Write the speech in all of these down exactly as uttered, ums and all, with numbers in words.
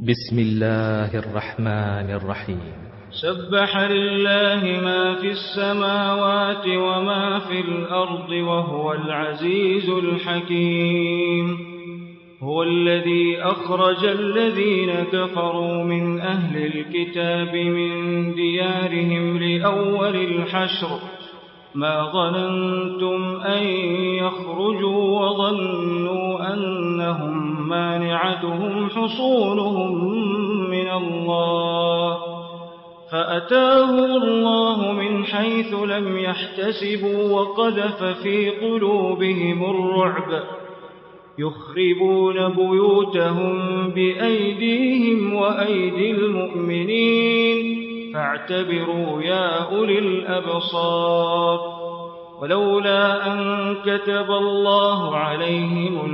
بسم الله الرحمن الرحيم. سبح لله ما في السماوات وما في الأرض وهو العزيز الحكيم. هو الذي أخرج الذين كفروا من أهل الكتاب من ديارهم لأول الحشر ما ظننتم أن يخرجوا وظنوا أنهم مانعتهم حصونهم من الله فأتاهم الله من حيث لم يحتسبوا وقذف في قلوبهم الرعب يخربون بيوتهم بأيديهم وأيدي المؤمنين فاعتبروا يا أولي الأبصار. ولولا أن كتب الله عليهم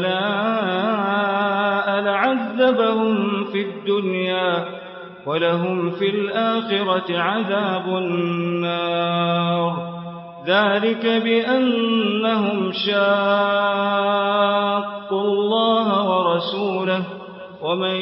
الجلاء لعذبهم في الدنيا ولهم في الآخرة عذاب النار. ذلك بأنهم شاقوا الله ورسوله ومن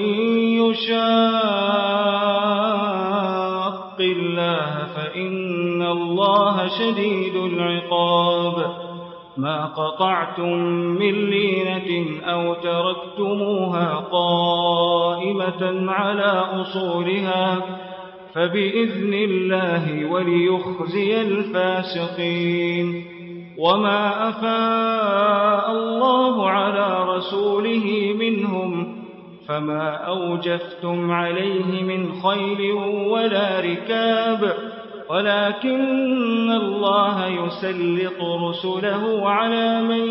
يشاق الله فإن الله شديد العقاب. ما قطعتم من لينة أو تركتموها قائمة على أصولها فبإذن الله وليخزي الفاسقين. وما أفاء الله على رسوله منهم فما أوجفتم عليه من خيل ولا ركاب ولكن الله يسلط رسله على من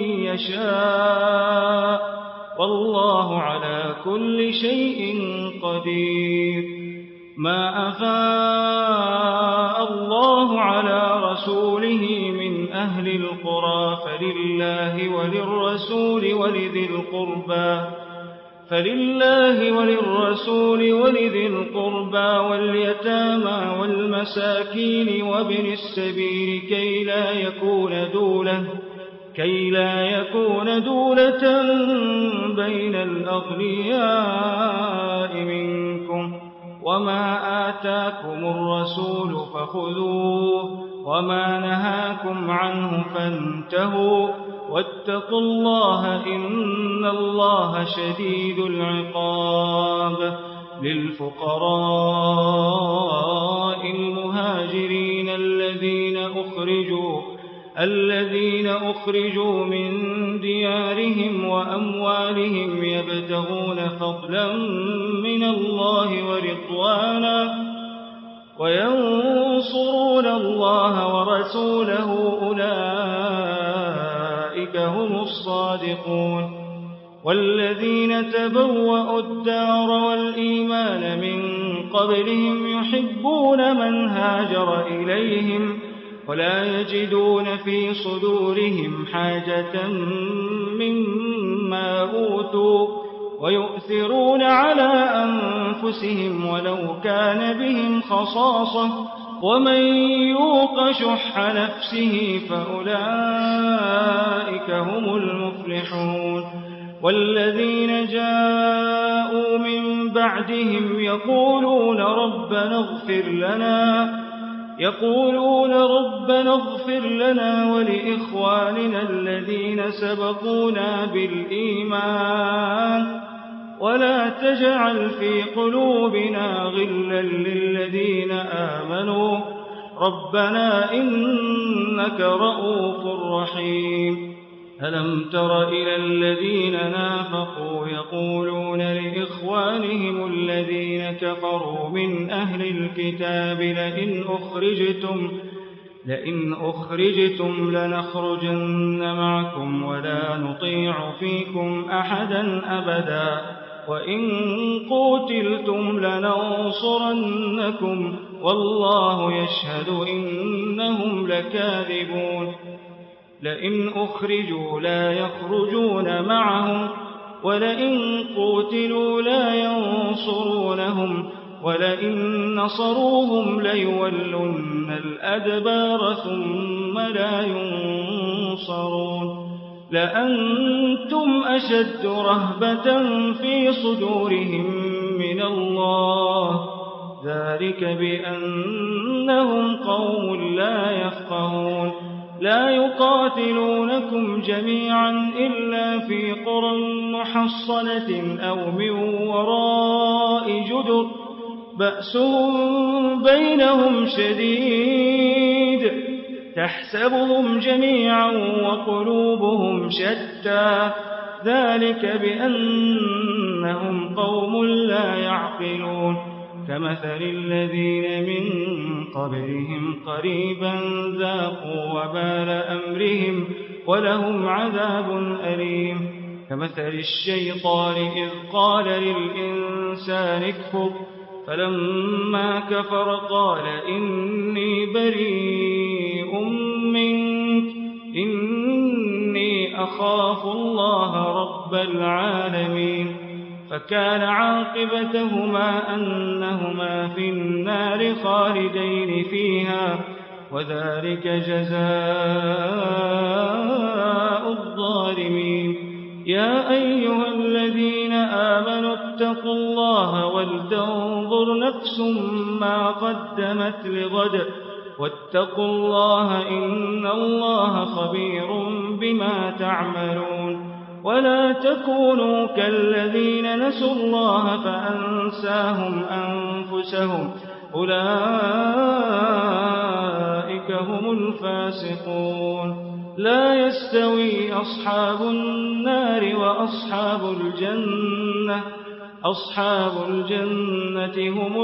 يشاء والله على كل شيء قدير. ما أفاء الله على رسوله من أهل القرى فلله وللرسول ولذي القربى فلله وللرسول ولذي القربى واليتامى والمساكين وابن السبيل كي لا يكون دولة كي لا يكون دولة بين الأغنياء منكم. وما آتاكم الرسول فخذوه وما نهاكم عنه فانتهوا واتقوا الله إن الله شديد العقاب. للفقراء المهاجرين الذين أخرجوا الذين أخرجوا من ديارهم وأموالهم يبتغون فضلا من الله ورضوانا وينصرون الله ورسوله أولئك هم الصادقون. والذين تبوأوا الدار والإيمان من قبلهم يحبون من هاجر إليهم ولا يجدون في صدورهم حاجة مما أوتوا ويؤثرون على أنفسهم ولو كان بهم خصاصة ومن يوق شح نفسه فأولئك هم المفلحون. والذين جاءوا من بعدهم يقولون ربنا اغفر لنا يقولون ربنا اغفر لنا ولإخواننا الذين سبقونا بالإيمان ولا تجعل في قلوبنا غلا للذين آمنوا ربنا إنك رؤوف رحيم. ألم تر إلى الذين نافقوا يقولون لإخوانهم الذين كفروا من أهل الكتاب لئن أخرجتم لئن أخرجتم لنخرجن معكم ولا نطيع فيكم أحدا أبدا وإن قوتلتم لننصرنكم والله يشهد إنهم لكاذبون. لئن أخرجوا لا يخرجون معهم ولئن قوتلوا لا ينصرونهم ولئن نصروهم ليولن الأدبار ثم لا ينصرون. لأنتم أشد رهبة في صدورهم ذلك بأنهم قوم لا يفقهون لا يقاتلونكم جميعا إلا في قرى محصنة أو من وراء جدر بأسهم بينهم شديد تحسبهم جميعا وقلوبهم شتى ذلك بأنهم قوم لا يعقلون كمثل الذين من قبلهم قريبا ذاقوا وبال أمرهم ولهم عذاب أليم كمثل الشيطان إذ قال للإنسان اكفر فلما كفر قال إني بريء منك إني أخاف الله رب العالمين فكان عاقبتهما أنهما في النار خالدين فيها وذلك جزاء الظالمين يا أيها الذين آمنوا اتقوا الله ولتنظر نفس ما قدمت لغد واتقوا الله إن الله خبير بما تعملون ولا تكونوا كالذين نسوا الله فأنساهم أنفسهم أولئك هم الفاسقون لا يستوي أصحاب النار وأصحاب الجنة أصحاب الجنة هم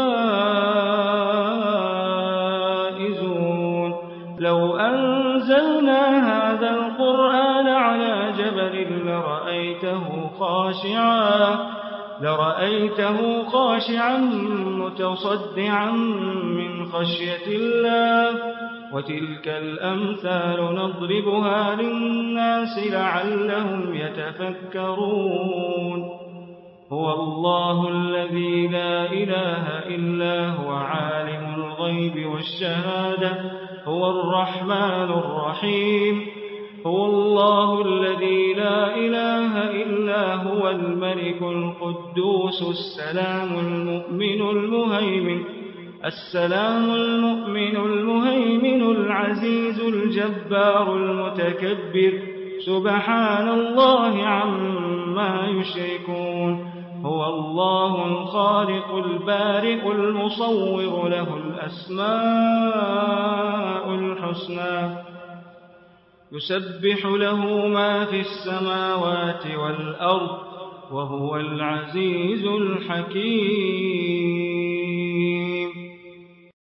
الفائزون لو أنزلنا هذا القرآن على جبل لرأيته خاشعا لرأيته خاشعا متصدعا من خشية الله وتلك الأمثال نضربها للناس لعلهم يتفكرون هو الله الذي لا إله إلا هو عالم الغيب والشهادة هو الرحمن الرحيم هو الله الذي لا إله إلا هو الملك القدوس السلام المؤمن المهيمن السلام المؤمن المهيمن العزيز الجبار المتكبر سبحان الله عما يشركون هو الله الخالق البارئ المصور له الأسماء الحسنى يسبح له ما في السماوات والأرض وهو العزيز الحكيم